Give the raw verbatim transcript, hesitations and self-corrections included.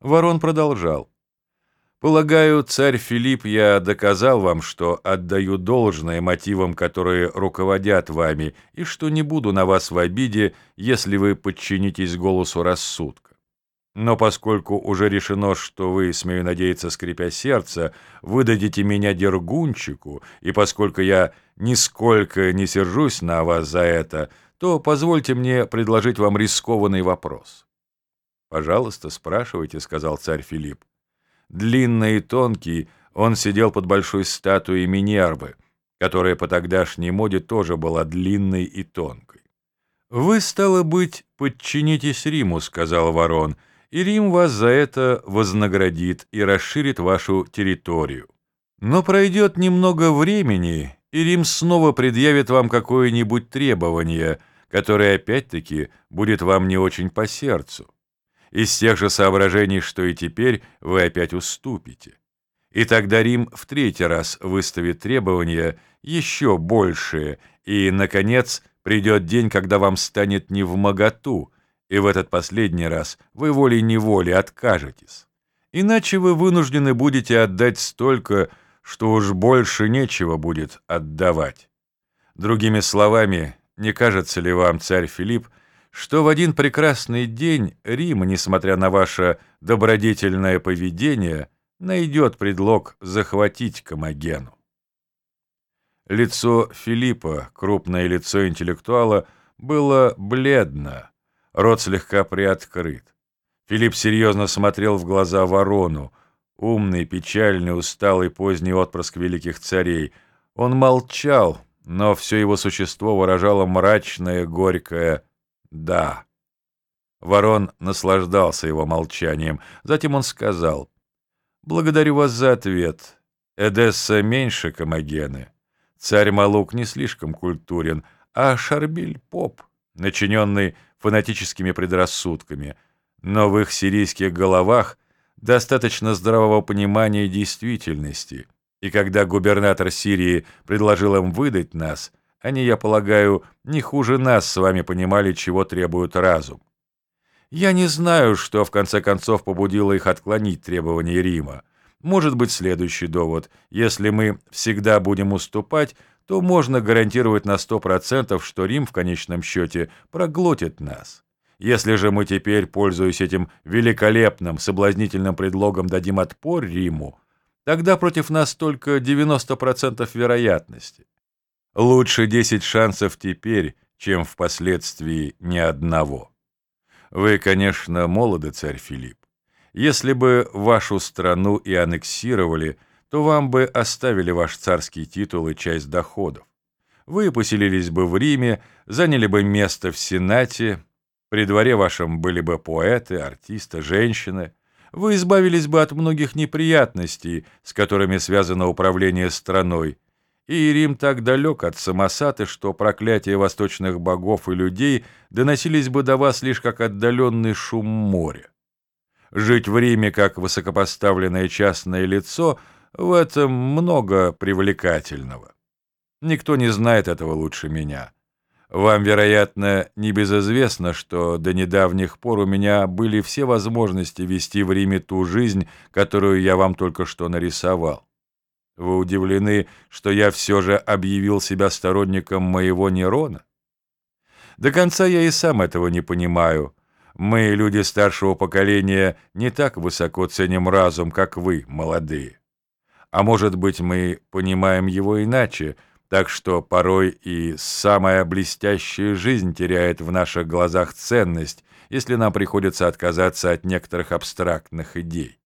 Ворон продолжал. «Полагаю, царь Филипп, я доказал вам, что отдаю должное мотивам, которые руководят вами, и что не буду на вас в обиде, если вы подчинитесь голосу рассудка. Но поскольку уже решено, что вы, смею надеяться, скрипя сердце, выдадите меня Дергунчику, и поскольку я нисколько не сержусь на вас за это, то позвольте мне предложить вам рискованный вопрос». «Пожалуйста, спрашивайте», — сказал царь Филипп. Длинный и тонкий, он сидел под большой статуей Минервы, которая по тогдашней моде тоже была длинной и тонкой. «Вы, стало быть, подчинитесь Риму», — сказал Ворон, «и Рим вас за это вознаградит и расширит вашу территорию. Но пройдет немного времени, и Рим снова предъявит вам какое-нибудь требование, которое опять-таки будет вам не очень по сердцу. Из тех же соображений, что и теперь, вы опять уступите. И тогда Рим в третий раз выставит требования еще большие, и, наконец, придет день, когда вам станет невмоготу, и в этот последний раз вы волей-неволей откажетесь. Иначе вы вынуждены будете отдать столько, что уж больше нечего будет отдавать. Другими словами, не кажется ли вам, царь Филипп, что в один прекрасный день Рим, несмотря на ваше добродетельное поведение, найдет предлог захватить Комагену?» Лицо Филиппа, крупное лицо интеллектуала, было бледно, рот слегка приоткрыт. Филипп серьезно смотрел в глаза Ворону, умный, печальный, усталый поздний отпрыск великих царей. Он молчал, но все его существо выражало мрачное, горькое «да». Ворон наслаждался его молчанием. Затем он сказал: «Благодарю вас за ответ. Эдесса меньше Комагены. Царь Малук не слишком культурен, а Шарбиль — поп, начиненный фанатическими предрассудками. Но в их сирийских головах достаточно здравого понимания действительности. И когда губернатор Сирии предложил им выдать нас, они, я полагаю, не хуже нас с вами понимали, чего требует разум. Я не знаю, что в конце концов побудило их отклонить требования Рима. Может быть, следующий довод: если мы всегда будем уступать, то можно гарантировать на сто процентов, что Рим в конечном счете проглотит нас. Если же мы теперь, пользуясь этим великолепным, соблазнительным предлогом, дадим отпор Риму, тогда против нас только девяносто процентов вероятности. Лучше десять шансов теперь, чем впоследствии ни одного. Вы, конечно, молоды, царь Филипп. Если бы вашу страну и аннексировали, то вам бы оставили ваш царский титул и часть доходов. Вы поселились бы в Риме, заняли бы место в Сенате, при дворе вашем были бы поэты, артисты, женщины. Вы избавились бы от многих неприятностей, с которыми связано управление страной, и Рим так далек от Самосаты, что проклятия восточных богов и людей доносились бы до вас лишь как отдаленный шум моря. Жить в Риме как высокопоставленное частное лицо — в этом много привлекательного. Никто не знает этого лучше меня. Вам, вероятно, небезызвестно, что до недавних пор у меня были все возможности вести в Риме ту жизнь, которую я вам только что нарисовал. Вы удивлены, что я все же объявил себя сторонником моего Нерона? До конца я и сам этого не понимаю. Мы, люди старшего поколения, не так высоко ценим разум, как вы, молодые. А может быть, мы понимаем его иначе, так что порой и самая блестящая жизнь теряет в наших глазах ценность, если нам приходится отказаться от некоторых абстрактных идей.